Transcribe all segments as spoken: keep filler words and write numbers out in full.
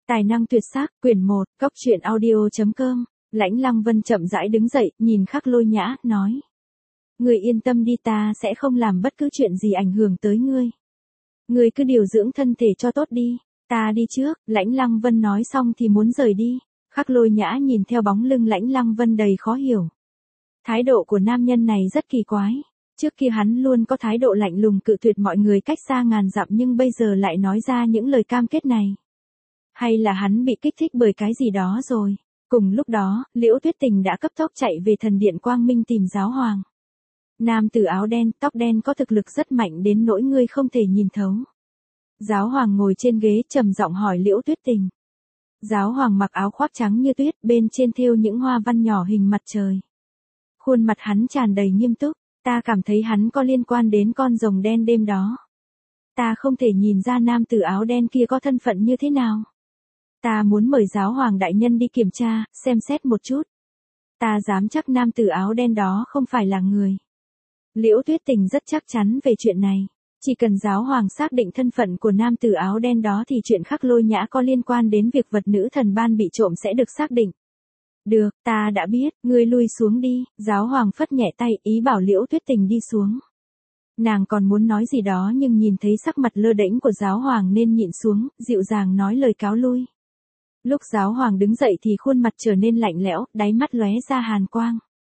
Tài năng tuyệt sắc, quyển một, cốc truyện audio chấm com. Lãnh Lăng Vân chậm rãi đứng dậy, nhìn Khắc Lôi Nhã, nói. Ngươi yên tâm đi, ta sẽ không làm bất cứ chuyện gì ảnh hưởng tới ngươi. Ngươi cứ điều dưỡng thân thể cho tốt đi, ta đi trước. Lãnh Lăng Vân nói xong thì muốn rời đi. Khắc Lôi Nhã nhìn theo bóng lưng Lãnh Lăng Vân đầy khó hiểu. Thái độ của nam nhân này rất kỳ quái. Trước kia hắn luôn có thái độ lạnh lùng cự tuyệt mọi người cách xa ngàn dặm, nhưng bây giờ lại nói ra những lời cam kết này. Hay là hắn bị kích thích bởi cái gì đó rồi. Cùng lúc đó, Liễu Tuyết Tình đã cấp tốc chạy về thần điện Quang Minh tìm giáo hoàng. Nam tử áo đen, tóc đen có thực lực rất mạnh đến nỗi ngươi không thể nhìn thấu. Giáo hoàng ngồi trên ghế trầm giọng hỏi Liễu Tuyết Tình. Giáo hoàng mặc áo khoác trắng như tuyết, bên trên thêu những hoa văn nhỏ hình mặt trời. Khuôn mặt hắn tràn đầy nghiêm túc, ta cảm thấy hắn có liên quan đến con rồng đen đêm đó. Ta không thể nhìn ra nam tử áo đen kia có thân phận như thế nào. Ta muốn mời giáo hoàng đại nhân đi kiểm tra, xem xét một chút. Ta dám chắc nam tử áo đen đó không phải là người. Liễu Tuyết Tình rất chắc chắn về chuyện này. Chỉ cần giáo hoàng xác định thân phận của nam tử áo đen đó thì chuyện Khắc Lôi Nhã có liên quan đến việc vật nữ thần ban bị trộm sẽ được xác định. Được, ta đã biết, ngươi lui xuống đi. Giáo hoàng phất nhẹ tay, ý bảo Liễu Tuyết Tình đi xuống. Nàng còn muốn nói gì đó nhưng nhìn thấy sắc mặt lơ đễnh của giáo hoàng nên nhịn xuống, dịu dàng nói lời cáo lui. Lúc giáo hoàng đứng dậy thì khuôn mặt trở nên lạnh lẽo, đáy mắt lóe ra hàn quang.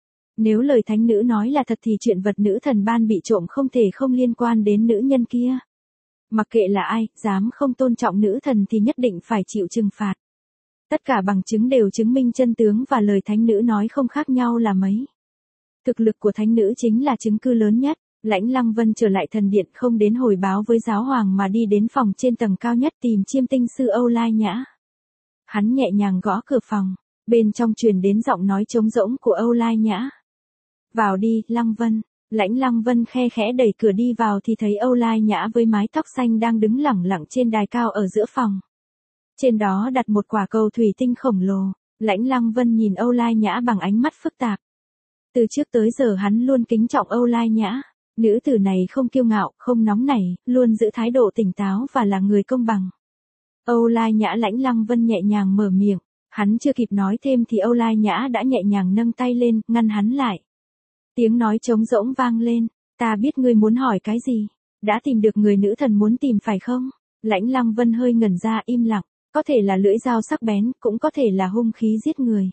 Nếu lời thánh nữ nói là thật thì chuyện vật nữ thần ban bị trộm không thể không liên quan đến nữ nhân kia. Mặc kệ là ai, dám không tôn trọng nữ thần thì nhất định phải chịu trừng phạt. Tất cả bằng chứng đều chứng minh chân tướng và lời thánh nữ nói không khác nhau là mấy. Thực lực của thánh nữ chính là chứng cứ lớn nhất. Lãnh Lăng Vân trở lại thần điện không đến hồi báo với giáo hoàng mà đi đến phòng trên tầng cao nhất tìm chiêm tinh sư Âu Lai Nhã. Hắn nhẹ nhàng gõ cửa phòng, bên trong truyền đến giọng nói trống rỗng của Âu Lai Nhã. Vào đi, Lăng Vân. Lãnh Lăng Vân khe khẽ đẩy cửa đi vào thì thấy Âu Lai Nhã với mái tóc xanh đang đứng lẳng lặng trên đài cao ở giữa phòng. Trên đó đặt một quả cầu thủy tinh khổng lồ. Lãnh Lăng Vân nhìn Âu Lai Nhã bằng ánh mắt phức tạp. Từ trước tới giờ hắn luôn kính trọng Âu Lai Nhã. Nữ tử này không kiêu ngạo, không nóng nảy, luôn giữ thái độ tỉnh táo và là người công bằng. Âu Lai Nhã. Lãnh Lăng Vân nhẹ nhàng mở miệng. Hắn chưa kịp nói thêm thì Âu Lai Nhã đã nhẹ nhàng nâng tay lên, ngăn hắn lại. Tiếng nói trống rỗng vang lên. Ta biết ngươi muốn hỏi cái gì. Đã tìm được người nữ thần muốn tìm phải không? Lãnh Lăng Vân hơi ngẩn ra im lặng. Có thể là lưỡi dao sắc bén, cũng có thể là hung khí giết người.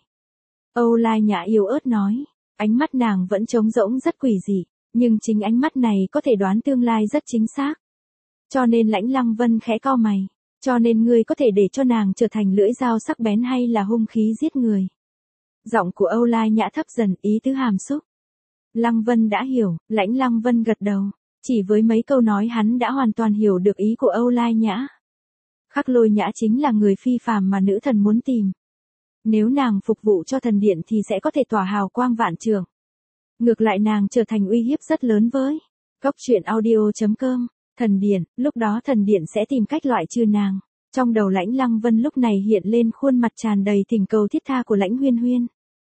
Âu Lai Nhã yếu ớt nói. Ánh mắt nàng vẫn trống rỗng rất quỷ dị. Nhưng chính ánh mắt này có thể đoán tương lai rất chính xác. Cho nên Lãnh Lăng Vân khẽ cau mày. Cho nên ngươi có thể để cho nàng trở thành lưỡi dao sắc bén hay là hung khí giết người. Giọng của Âu Lai Nhã thấp dần, ý tứ hàm xúc. Lăng Vân đã hiểu. Lãnh Lăng Vân gật đầu. Chỉ với mấy câu nói hắn đã hoàn toàn hiểu được ý của Âu Lai Nhã. Khắc Lôi Nhã chính là người phi phàm mà nữ thần muốn tìm. Nếu nàng phục vụ cho thần điện thì sẽ có thể tỏa hào quang vạn trường. Ngược lại nàng trở thành uy hiếp rất lớn với cốc truyện audio chấm com. Thần điện, lúc đó thần điện sẽ tìm cách loại trừ nàng. Trong đầu Lãnh Lăng Vân lúc này hiện lên khuôn mặt tràn đầy thỉnh cầu thiết tha của Lãnh Huyên Huyên.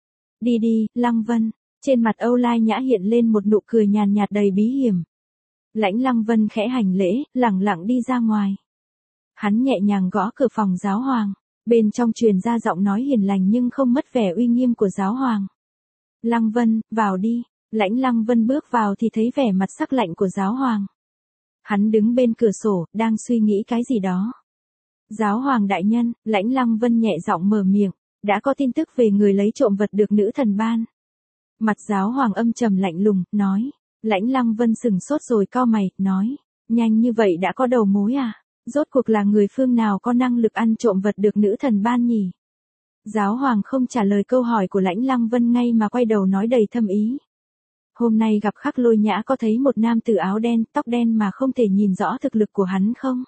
Đi đi, Lăng Vân. Trên mặt Âu Lai Nhã hiện lên một nụ cười nhàn nhạt đầy bí hiểm. Lãnh Lăng Vân khẽ hành lễ, lẳng lặng đi ra ngoài. Hắn nhẹ nhàng gõ cửa phòng giáo hoàng. Bên trong truyền ra giọng nói hiền lành nhưng không mất vẻ uy nghiêm của giáo hoàng. Lăng Vân, vào đi. Lãnh Lăng Vân bước vào thì thấy vẻ mặt sắc lạnh của giáo hoàng. Hắn đứng bên cửa sổ, đang suy nghĩ cái gì đó. Giáo hoàng đại nhân, Lãnh Lăng Vân nhẹ giọng mở miệng, đã có tin tức về người lấy trộm vật được nữ thần ban. Mặt giáo hoàng âm trầm lạnh lùng, nói. Lãnh Lăng Vân sừng sốt rồi cau mày, nói. Nhanh như vậy đã có đầu mối à? Rốt cuộc là người phương nào có năng lực ăn trộm vật được nữ thần ban nhỉ? Giáo hoàng không trả lời câu hỏi của Lãnh Lăng Vân ngay mà quay đầu nói đầy thâm ý. Hôm nay gặp Khắc Lôi Nhã có thấy một nam tử áo đen, tóc đen mà không thể nhìn rõ thực lực của hắn không?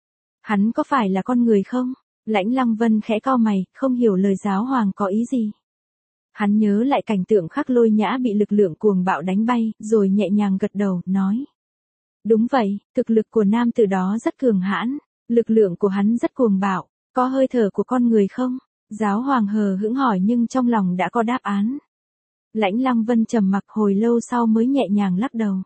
Hắn có phải là con người không? Lãnh Lăng Vân khẽ cau mày, không hiểu lời giáo hoàng có ý gì. Hắn nhớ lại cảnh tượng Khắc Lôi Nhã bị lực lượng cuồng bạo đánh bay, rồi nhẹ nhàng gật đầu, nói. Đúng vậy, thực lực của nam tử đó rất cường hãn, lực lượng của hắn rất cuồng bạo, có hơi thở của con người không? Giáo hoàng hờ hững hỏi nhưng trong lòng đã có đáp án. Lãnh Lăng Vân trầm mặc hồi lâu sau mới nhẹ nhàng lắc đầu.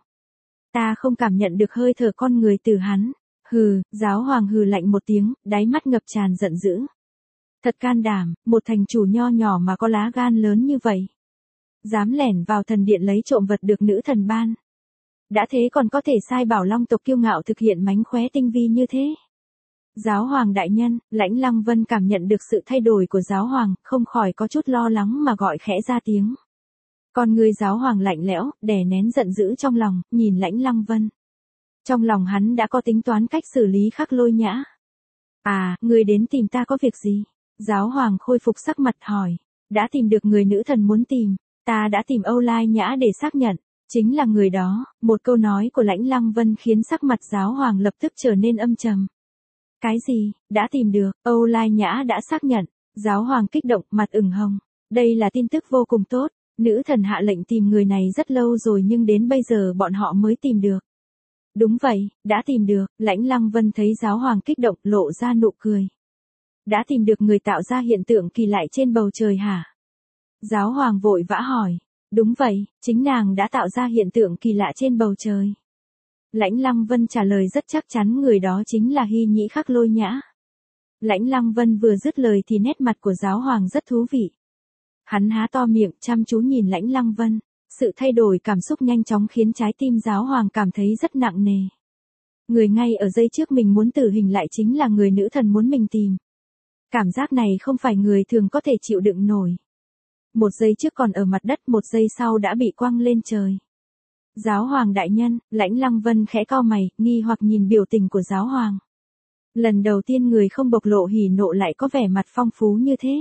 Ta không cảm nhận được hơi thở con người từ hắn. Hừ, giáo hoàng hừ lạnh một tiếng, đáy mắt ngập tràn giận dữ. Thật can đảm, một thành chủ nho nhỏ mà có lá gan lớn như vậy. Dám lẻn vào thần điện lấy trộm vật được nữ thần ban. Đã thế còn có thể sai bảo long tộc kiêu ngạo thực hiện mánh khóe tinh vi như thế. Giáo hoàng đại nhân, Lãnh Lăng Vân cảm nhận được sự thay đổi của giáo hoàng, không khỏi có chút lo lắng mà gọi khẽ ra tiếng. Con người giáo hoàng lạnh lẽo, đè nén giận dữ trong lòng, nhìn Lãnh Lăng Vân. Trong lòng hắn đã có tính toán cách xử lý Khắc Lôi Nhã. À, người đến tìm ta có việc gì? Giáo hoàng khôi phục sắc mặt hỏi. Đã tìm được người nữ thần muốn tìm, ta đã tìm Âu Lai Nhã để xác nhận. Chính là người đó, một câu nói của Lãnh Lăng Vân khiến sắc mặt giáo hoàng lập tức trở nên âm trầm. Cái gì, đã tìm được, Âu Lai Nhã đã xác nhận, giáo hoàng kích động, mặt ửng hồng. Đây là tin tức vô cùng tốt, nữ thần hạ lệnh tìm người này rất lâu rồi nhưng đến bây giờ bọn họ mới tìm được. Đúng vậy, đã tìm được, Lãnh Lăng Vân thấy giáo hoàng kích động lộ ra nụ cười. Đã tìm được người tạo ra hiện tượng kỳ lạ trên bầu trời hả? Giáo hoàng vội vã hỏi. Đúng vậy, chính nàng đã tạo ra hiện tượng kỳ lạ trên bầu trời. Lãnh Lăng Vân trả lời rất chắc chắn người đó chính là Hy Nhĩ Khắc Lôi Nhã. Lãnh Lăng Vân vừa dứt lời thì nét mặt của giáo hoàng rất thú vị. Hắn há to miệng chăm chú nhìn Lãnh Lăng Vân, sự thay đổi cảm xúc nhanh chóng khiến trái tim giáo hoàng cảm thấy rất nặng nề. Người ngay ở giây trước mình muốn tử hình lại chính là người nữ thần muốn mình tìm. Cảm giác này không phải người thường có thể chịu đựng nổi. Một giây trước còn ở mặt đất, một giây sau đã bị quăng lên trời. Giáo hoàng đại nhân, Lãnh Lăng Vân khẽ cau mày, nghi hoặc nhìn biểu tình của giáo hoàng. Lần đầu tiên người không bộc lộ hỉ nộ lại có vẻ mặt phong phú như thế.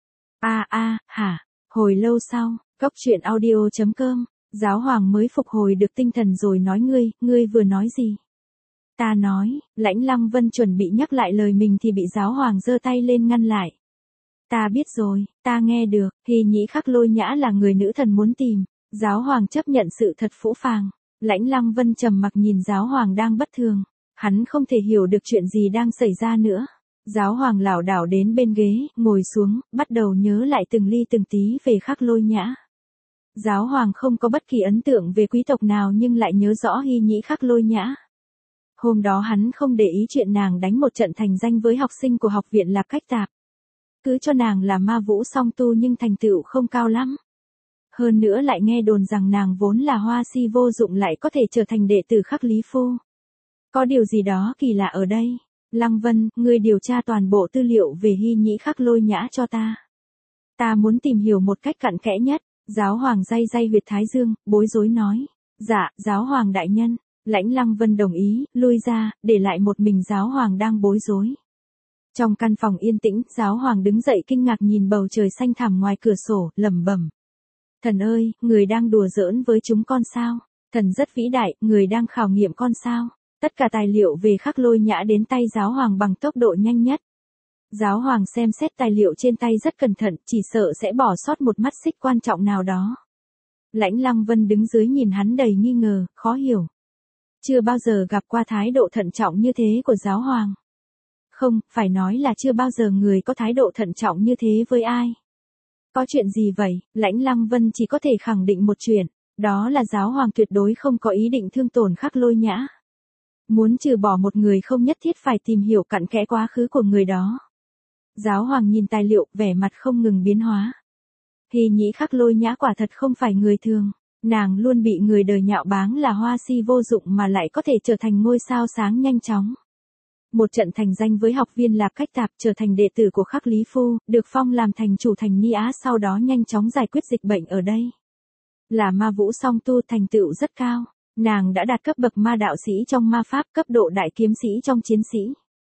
A a, hả, hồi lâu sau, Cốc truyện audio chấm com, giáo hoàng mới phục hồi được tinh thần rồi nói ngươi, ngươi vừa nói gì? Ta nói, Lãnh Lăng Vân chuẩn bị nhắc lại lời mình thì bị giáo hoàng giơ tay lên ngăn lại. Ta biết rồi, ta nghe được, Hy Nhĩ Khắc Lôi Nhã là người nữ thần muốn tìm. Giáo hoàng chấp nhận sự thật phũ phàng. Lãnh Lăng Vân trầm mặc nhìn giáo hoàng đang bất thường. Hắn không thể hiểu được chuyện gì đang xảy ra nữa. Giáo hoàng lảo đảo đến bên ghế, ngồi xuống, bắt đầu nhớ lại từng ly từng tí về Khắc Lôi Nhã. Giáo hoàng không có bất kỳ ấn tượng về quý tộc nào nhưng lại nhớ rõ Hy Nhĩ Khắc Lôi Nhã. Hôm đó hắn không để ý chuyện nàng đánh một trận thành danh với học sinh của học viện Lạc Cách Tạp. Cứ cho nàng là ma vũ song tu nhưng thành tựu không cao lắm. Hơn nữa lại nghe đồn rằng nàng vốn là hoa si vô dụng lại có thể trở thành đệ tử Khắc Lý Phu. Có điều gì đó kỳ lạ ở đây. Lăng Vân, ngươi điều tra toàn bộ tư liệu về Hy Nhĩ Khắc Lôi Nhã cho ta. Ta muốn tìm hiểu một cách cặn kẽ nhất. Giáo hoàng day day huyệt thái dương, bối rối nói. Dạ, giáo hoàng đại nhân. Lãnh Lăng Vân đồng ý, lui ra, để lại một mình giáo hoàng đang bối rối. Trong căn phòng yên tĩnh, giáo hoàng đứng dậy kinh ngạc nhìn bầu trời xanh thẳm ngoài cửa sổ, lẩm bẩm. Thần ơi, người đang đùa giỡn với chúng con sao? Thần rất vĩ đại, người đang khảo nghiệm con sao? Tất cả tài liệu về Khắc Lôi Nhã đến tay giáo hoàng bằng tốc độ nhanh nhất. Giáo hoàng xem xét tài liệu trên tay rất cẩn thận, chỉ sợ sẽ bỏ sót một mắt xích quan trọng nào đó. Lãnh Lăng Vân đứng dưới nhìn hắn đầy nghi ngờ, khó hiểu. Chưa bao giờ gặp qua thái độ thận trọng như thế của giáo hoàng. Không, phải nói là chưa bao giờ người có thái độ thận trọng như thế với ai. Có chuyện gì vậy? Lãnh Lăng Vân chỉ có thể khẳng định một chuyện, đó là giáo hoàng tuyệt đối không có ý định thương tổn Khắc Lôi Nhã. Muốn trừ bỏ một người không nhất thiết phải tìm hiểu cặn kẽ quá khứ của người đó. Giáo hoàng nhìn tài liệu, vẻ mặt không ngừng biến hóa. Hy Nhĩ Khắc Lôi Nhã quả thật không phải người thường, nàng luôn bị người đời nhạo báng là hoa si vô dụng mà lại có thể trở thành ngôi sao sáng nhanh chóng. Một trận thành danh với học viên Lạc Cách Tạp, trở thành đệ tử của Khắc Lý Phu, được phong làm thành chủ thành Ni Á, sau đó nhanh chóng giải quyết dịch bệnh ở đây. Là ma vũ song tu, thành tựu rất cao, nàng đã đạt cấp bậc ma đạo sĩ trong ma pháp, cấp độ đại kiếm sĩ trong chiến sĩ.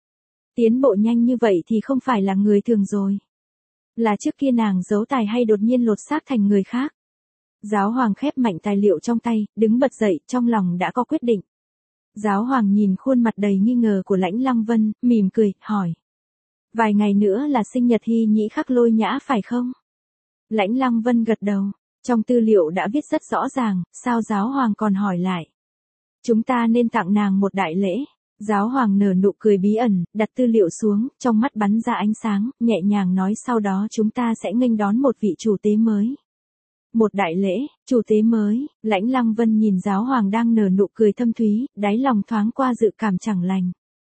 Tiến bộ nhanh như vậy thì không phải là người thường rồi. Là trước kia nàng giấu tài hay đột nhiên lột xác thành người khác? Giáo hoàng khép mạnh tài liệu trong tay, đứng bật dậy, trong lòng đã có quyết định. Giáo hoàng nhìn khuôn mặt đầy nghi ngờ của Lãnh Lăng Vân, mỉm cười, hỏi. Vài ngày nữa là sinh nhật Hy Nhĩ Khắc Lôi Nhã phải không? Lãnh Lăng Vân gật đầu, trong tư liệu đã viết rất rõ ràng, sao giáo hoàng còn hỏi lại? Chúng ta nên tặng nàng một đại lễ. Giáo hoàng nở nụ cười bí ẩn, đặt tư liệu xuống, trong mắt bắn ra ánh sáng, nhẹ nhàng nói sau đó chúng ta sẽ nghênh đón một vị chủ tế mới. Một đại lễ, chủ tế mới, Lãnh Lăng Vân nhìn giáo hoàng đang nở nụ cười thâm thúy, đáy lòng thoáng qua dự cảm chẳng lành.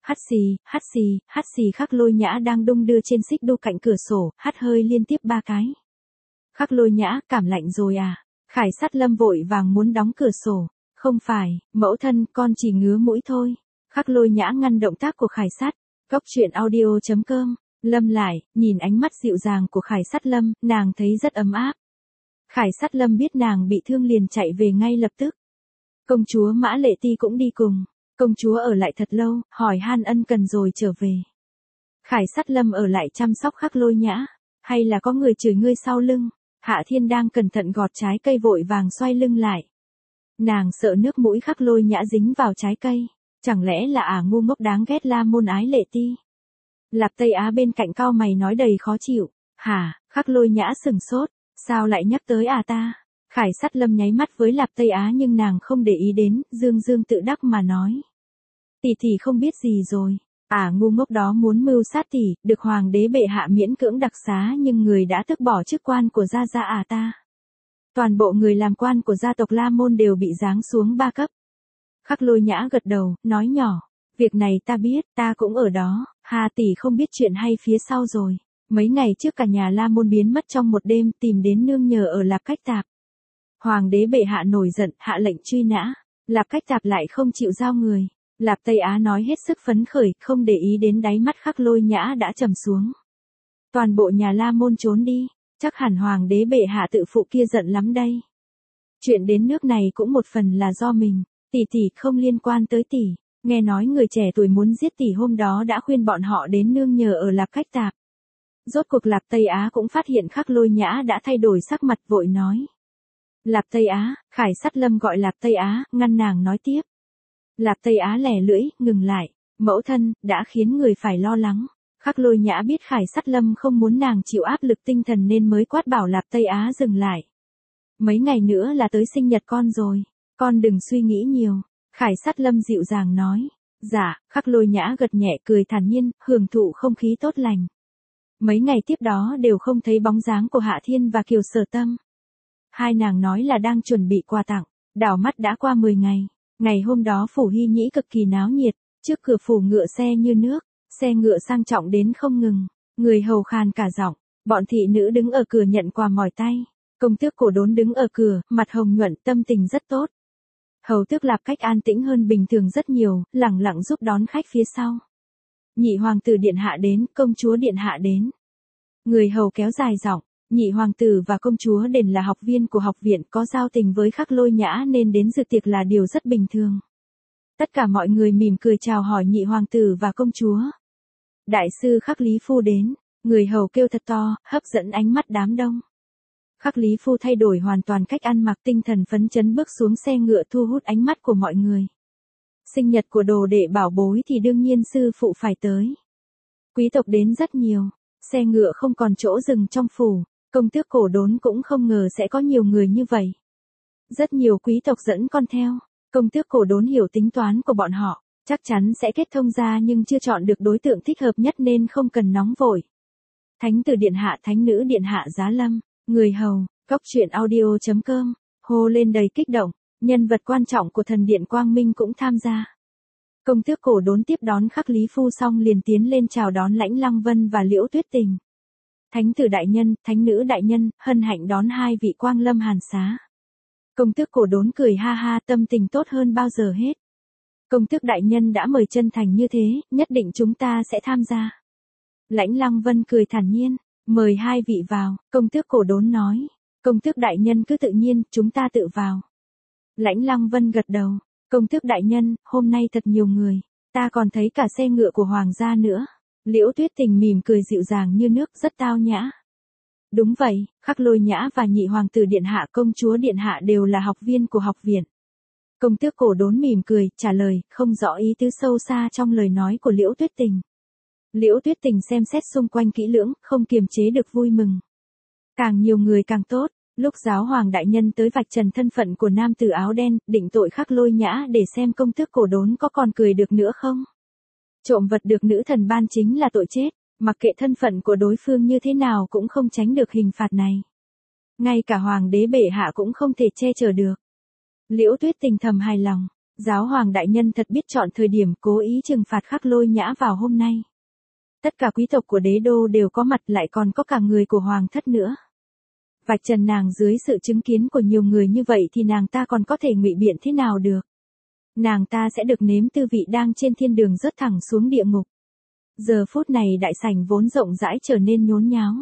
Hắt xì, hắt xì, hắt xì. Khắc Lôi Nhã đang đung đưa trên xích đu cạnh cửa sổ, hắt hơi liên tiếp ba cái. Khắc Lôi Nhã, cảm lạnh rồi à? Khải Sát Lâm vội vàng muốn đóng cửa sổ. Không phải, mẫu thân, con chỉ ngứa mũi thôi. Khắc Lôi Nhã ngăn động tác của Khải Sát. Cốc truyện audio chấm com. Lâm lại, nhìn ánh mắt dịu dàng của Khải Sát Lâm, nàng thấy rất ấm áp. Khải Sát Lâm biết nàng bị thương liền chạy về ngay lập tức. Công chúa Mã Lệ Ti cũng đi cùng. Công chúa ở lại thật lâu, hỏi han ân cần rồi trở về. Khải Sát Lâm ở lại chăm sóc Khắc Lôi Nhã. Hay là có người chửi ngươi sau lưng? Hạ Thiên đang cẩn thận gọt trái cây vội vàng xoay lưng lại. Nàng sợ nước mũi Khắc Lôi Nhã dính vào trái cây. Chẳng lẽ là ả ngu ngốc đáng ghét La Môn Ái Lệ Ti? Lạp Tây Á bên cạnh cau mày nói đầy khó chịu. Hả? Khắc Lôi Nhã sừng sốt. Sao lại nhắc tới à ta? Khải Sát Lâm nháy mắt với Lạp Tây Á nhưng nàng không để ý đến, dương dương tự đắc mà nói. Tỷ tỷ không biết gì rồi. Ả ngu ngốc đó muốn mưu sát tỷ, được hoàng đế bệ hạ miễn cưỡng đặc xá nhưng người đã tước bỏ chức quan của gia gia à ta. Toàn bộ người làm quan của gia tộc La Môn đều bị giáng xuống ba cấp. Khắc Lôi Nhã gật đầu, nói nhỏ. Việc này ta biết, ta cũng ở đó. Hà tỷ không biết chuyện hay phía sau rồi. Mấy ngày trước cả nhà La Môn biến mất trong một đêm, tìm đến nương nhờ ở Lạp Cách Tạp. Hoàng đế bệ hạ nổi giận, hạ lệnh truy nã. Lạp Cách Tạp lại không chịu giao người. Lạp Tây Á nói hết sức phấn khởi, không để ý đến đáy mắt Khắc Lôi Nhã đã trầm xuống. Toàn bộ nhà La Môn trốn đi, chắc hẳn hoàng đế bệ hạ tự phụ kia giận lắm đây. Chuyện đến nước này cũng một phần là do mình, tỷ tỷ không liên quan tới tỷ. Nghe nói người trẻ tuổi muốn giết tỷ hôm đó đã khuyên bọn họ đến nương nhờ ở Lạp Cách Tạp. Rốt cuộc Lạp Tây Á cũng phát hiện Khắc Lôi Nhã đã thay đổi sắc mặt vội nói. Lạp Tây Á, Khải Sát Lâm gọi Lạp Tây Á, ngăn nàng nói tiếp. Lạp Tây Á lẻ lưỡi, ngừng lại. Mẫu thân, đã khiến người phải lo lắng. Khắc Lôi Nhã biết Khải Sát Lâm không muốn nàng chịu áp lực tinh thần nên mới quát bảo Lạp Tây Á dừng lại. Mấy ngày nữa là tới sinh nhật con rồi. Con đừng suy nghĩ nhiều. Khải Sát Lâm dịu dàng nói. Dạ, Khắc Lôi Nhã gật nhẹ cười thản nhiên, hưởng thụ không khí tốt lành. Mấy ngày tiếp đó đều không thấy bóng dáng của Hạ Thiên và Kiều Sở Tâm. Hai nàng nói là đang chuẩn bị quà tặng. Đảo mắt đã qua mười ngày. Ngày hôm đó phủ Hy Nhĩ cực kỳ náo nhiệt, trước cửa phủ ngựa xe như nước, xe ngựa sang trọng đến không ngừng, người hầu khàn cả giọng, bọn thị nữ đứng ở cửa nhận quà mỏi tay, công tước Cổ Đốn đứng ở cửa, mặt hồng nhuận, tâm tình rất tốt. Hầu tước Lạp Cách an tĩnh hơn bình thường rất nhiều, lẳng lặng giúp đón khách phía sau. Nhị hoàng tử điện hạ đến, công chúa điện hạ đến. Người hầu kéo dài giọng. Nhị hoàng tử và công chúa Đền là học viên của học viện có giao tình với Khắc Lôi Nhã nên đến dự tiệc là điều rất bình thường. Tất cả mọi người mỉm cười chào hỏi nhị hoàng tử và công chúa. Đại sư Khắc Lý Phu đến, người hầu kêu thật to, hấp dẫn ánh mắt đám đông. Khắc Lý Phu thay đổi hoàn toàn cách ăn mặc, tinh thần phấn chấn bước xuống xe ngựa thu hút ánh mắt của mọi người. Sinh nhật của đồ đệ bảo bối thì đương nhiên sư phụ phải tới. Quý tộc đến rất nhiều, xe ngựa không còn chỗ dừng trong phủ. Công tước Cổ Đốn cũng không ngờ sẽ có nhiều người như vậy. Rất nhiều quý tộc dẫn con theo. Công tước Cổ Đốn hiểu tính toán của bọn họ, chắc chắn sẽ kết thông ra nhưng chưa chọn được đối tượng thích hợp nhất nên không cần nóng vội. Thánh tử điện hạ, thánh nữ điện hạ Giá Lâm, người hầu, cốc truyện audio chấm com, hô lên đầy kích động, nhân vật quan trọng của thần điện Quang Minh cũng tham gia. Công tước Cổ Đốn tiếp đón Khắc Lý Phu xong liền tiến lên chào đón Lãnh Lăng Vân và Liễu Tuyết Tình. Thánh tử đại nhân, thánh nữ đại nhân, hân hạnh đón hai vị quang lâm hàn xá. Công tước Cổ Đốn cười ha ha, tâm tình tốt hơn bao giờ hết. Công tước đại nhân đã mời chân thành như thế, nhất định chúng ta sẽ tham gia. Lãnh Lăng Vân cười thản nhiên, mời hai vị vào, công tước Cổ Đốn nói. Công tước đại nhân cứ tự nhiên, chúng ta tự vào. Lãnh Lăng Vân gật đầu, công tước đại nhân, hôm nay thật nhiều người, ta còn thấy cả xe ngựa của hoàng gia nữa. Liễu Tuyết Tình mỉm cười dịu dàng như nước, rất tao nhã. Đúng vậy, Khắc Lôi Nhã và nhị hoàng tử điện hạ công chúa điện hạ đều là học viên của học viện. Công tước Cổ Đốn mỉm cười, trả lời, không rõ ý tứ sâu xa trong lời nói của Liễu Tuyết Tình. Liễu Tuyết Tình xem xét xung quanh kỹ lưỡng, không kiềm chế được vui mừng. Càng nhiều người càng tốt, lúc giáo hoàng đại nhân tới vạch trần thân phận của nam tử áo đen, định tội Khắc Lôi Nhã để xem công tước Cổ Đốn có còn cười được nữa không. Trộm vật được nữ thần ban chính là tội chết, mặc kệ thân phận của đối phương như thế nào cũng không tránh được hình phạt này. Ngay cả hoàng đế bệ hạ cũng không thể che chở được. Liễu Tuyết Tình thầm hài lòng, Giáo hoàng đại nhân thật biết chọn thời điểm cố ý trừng phạt Khắc Lôi Nhã vào hôm nay. Tất cả quý tộc của đế đô đều có mặt, lại còn có cả người của hoàng thất nữa. Vạch trần nàng dưới sự chứng kiến của nhiều người như vậy thì nàng ta còn có thể ngụy biện thế nào được. Nàng ta sẽ được nếm tư vị đang trên thiên đường rớt thẳng xuống địa ngục. Giờ phút này đại sảnh vốn rộng rãi trở nên nhốn nháo.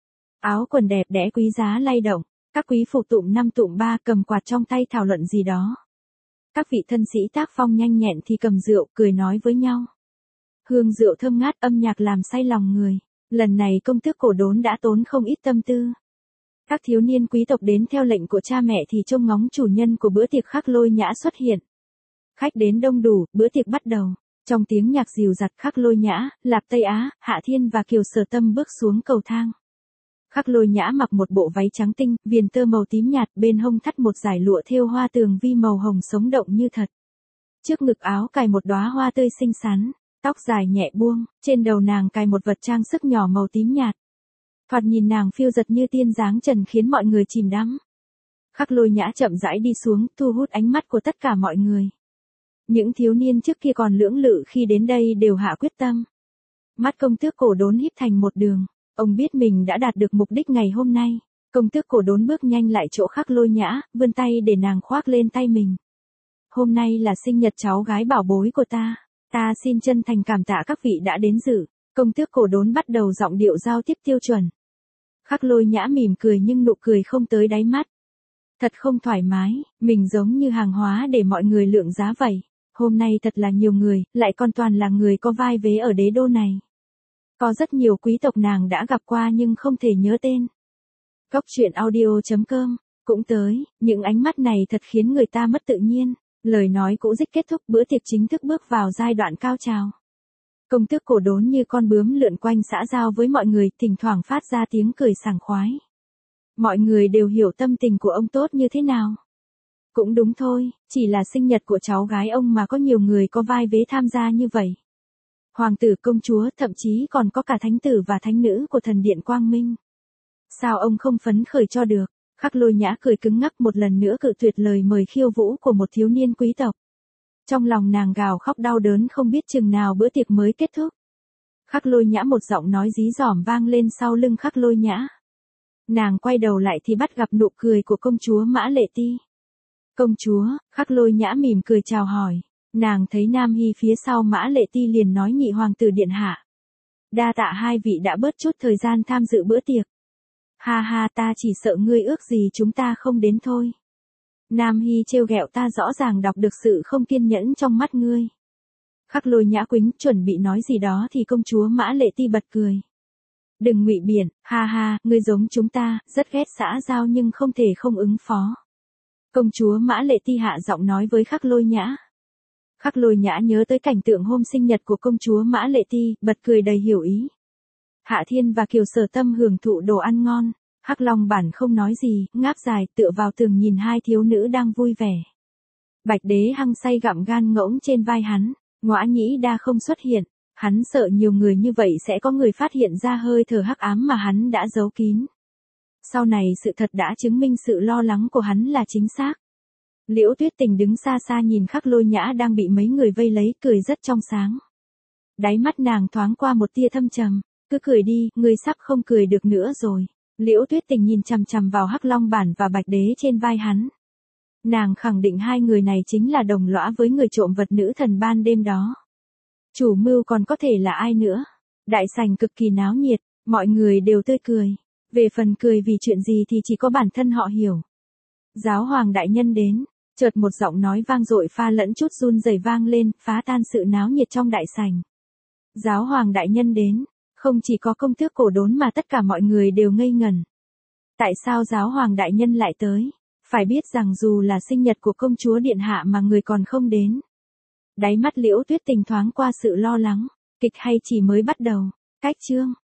Áo quần đẹp đẽ quý giá lay động, các quý phụ tụm năm tụm ba cầm quạt trong tay thảo luận gì đó. Các vị thân sĩ tác phong nhanh nhẹn thì cầm rượu cười nói với nhau. Hương rượu thơm ngát, âm nhạc làm say lòng người. Lần này công tước Cổ Đốn đã tốn không ít tâm tư. Các thiếu niên quý tộc đến theo lệnh của cha mẹ thì trông ngóng chủ nhân của bữa tiệc Khắc Lôi Nhã xuất hiện. Khách đến đông đủ, bữa tiệc bắt đầu. Trong tiếng nhạc dìu dặt, Khắc Lôi Nhã, Lạp Tây Á, Hạ Thiên và Kiều Sở Tâm bước xuống cầu thang. Khắc Lôi Nhã mặc một bộ váy trắng tinh, viền tơ màu tím nhạt, bên hông thắt một dải lụa thêu hoa tường vi màu hồng sống động như thật. Trước ngực áo cài một đóa hoa tươi xinh xắn, tóc dài nhẹ buông, trên đầu nàng cài một vật trang sức nhỏ màu tím nhạt. Thoạt nhìn nàng phiêu giật như tiên dáng trần khiến mọi người chìm đắm. Khắc Lôi Nhã chậm rãi đi xuống, thu hút ánh mắt của tất cả mọi người. Những thiếu niên trước kia còn lưỡng lự khi đến đây đều hạ quyết tâm. Mắt công tước Cổ Đốn híp thành một đường, ông biết mình đã đạt được mục đích ngày hôm nay. Công tước Cổ Đốn bước nhanh lại chỗ Khắc Lôi Nhã, vươn tay để nàng khoác lên tay mình. Hôm nay là sinh nhật cháu gái bảo bối của ta, ta xin chân thành cảm tạ các vị đã đến dự. Công tước Cổ Đốn bắt đầu giọng điệu giao tiếp tiêu chuẩn. Khắc Lôi Nhã mỉm cười nhưng nụ cười không tới đáy mắt. Thật không thoải mái, mình giống như hàng hóa để mọi người lượng giá vậy. Hôm nay thật là nhiều người, lại còn toàn là người có vai vế ở đế đô này. Có rất nhiều quý tộc nàng đã gặp qua nhưng không thể nhớ tên. Cốc truyện audio chấm com cũng tới, những ánh mắt này thật khiến người ta mất tự nhiên. Lời nói cũ dích kết thúc, bữa tiệc chính thức bước vào giai đoạn cao trào. Công tước Cổ Đốn như con bướm lượn quanh xã giao với mọi người, thỉnh thoảng phát ra tiếng cười sảng khoái. Mọi người đều hiểu tâm tình của ông tốt như thế nào. Cũng đúng thôi, chỉ là sinh nhật của cháu gái ông mà có nhiều người có vai vế tham gia như vậy. Hoàng tử công chúa, thậm chí còn có cả thánh tử và thánh nữ của thần điện Quang Minh. Sao ông không phấn khởi cho được? Khắc Lôi Nhã cười cứng ngắc một lần nữa cự tuyệt lời mời khiêu vũ của một thiếu niên quý tộc. Trong lòng nàng gào khóc đau đớn không biết chừng nào bữa tiệc mới kết thúc. Khắc Lôi Nhã, một giọng nói dí dỏm vang lên sau lưng Khắc Lôi Nhã. Nàng quay đầu lại thì bắt gặp nụ cười của công chúa Mã Lệ Ti. Công chúa, Khắc Lôi Nhã mỉm cười chào hỏi. Nàng thấy Nam Hy phía sau Mã Lệ Ti liền nói: nhị hoàng tử điện hạ. Đa tạ hai vị đã bớt chút thời gian tham dự bữa tiệc. Ha ha, ta chỉ sợ ngươi ước gì chúng ta không đến thôi. Nam Hy trêu ghẹo, ta rõ ràng đọc được sự không kiên nhẫn trong mắt ngươi. Khắc Lôi Nhã quýnh chuẩn bị nói gì đó thì công chúa Mã Lệ Ti bật cười. Đừng ngụy biện, ha ha, ngươi giống chúng ta, rất ghét xã giao nhưng không thể không ứng phó. Công chúa Mã Lệ Ti hạ giọng nói với Khắc Lôi Nhã. Khắc Lôi Nhã nhớ tới cảnh tượng hôm sinh nhật của công chúa Mã Lệ Ti, bật cười đầy hiểu ý. Hạ Thiên và Kiều Sở Tâm hưởng thụ đồ ăn ngon. Hắc Long Bản không nói gì, ngáp dài tựa vào tường nhìn hai thiếu nữ đang vui vẻ. Bạch Đế hăng say gặm gan ngỗng trên vai hắn. Ngõa Nhĩ Đa không xuất hiện. Hắn sợ nhiều người như vậy sẽ có người phát hiện ra hơi thở hắc ám mà hắn đã giấu kín. Sau này sự thật đã chứng minh sự lo lắng của hắn là chính xác. Liễu Tuyết Tình đứng xa xa nhìn Khắc Lôi Nhã đang bị mấy người vây lấy, cười rất trong sáng. Đáy mắt nàng thoáng qua một tia thâm trầm. Cứ cười đi, ngươi sắp không cười được nữa rồi. Liễu Tuyết Tình nhìn chằm chằm vào Hắc Long Bản và Bạch Đế trên vai hắn. Nàng khẳng định hai người này chính là đồng lõa với người trộm vật nữ thần ban đêm đó. Chủ mưu còn có thể là ai nữa? Đại sảnh cực kỳ náo nhiệt, mọi người đều tươi cười. Về phần cười vì chuyện gì thì chỉ có bản thân họ hiểu. Giáo hoàng đại nhân đến, chợt một giọng nói vang dội pha lẫn chút run rẩy vang lên, phá tan sự náo nhiệt trong đại sảnh. Giáo hoàng đại nhân đến, không chỉ có công tước Cổ Đốn mà tất cả mọi người đều ngây ngẩn. Tại sao giáo hoàng đại nhân lại tới? Phải biết rằng dù là sinh nhật của công chúa điện hạ mà người còn không đến. Đáy mắt Liễu Tuyết Tình thoáng qua sự lo lắng, kịch hay chỉ mới bắt đầu. Cách chương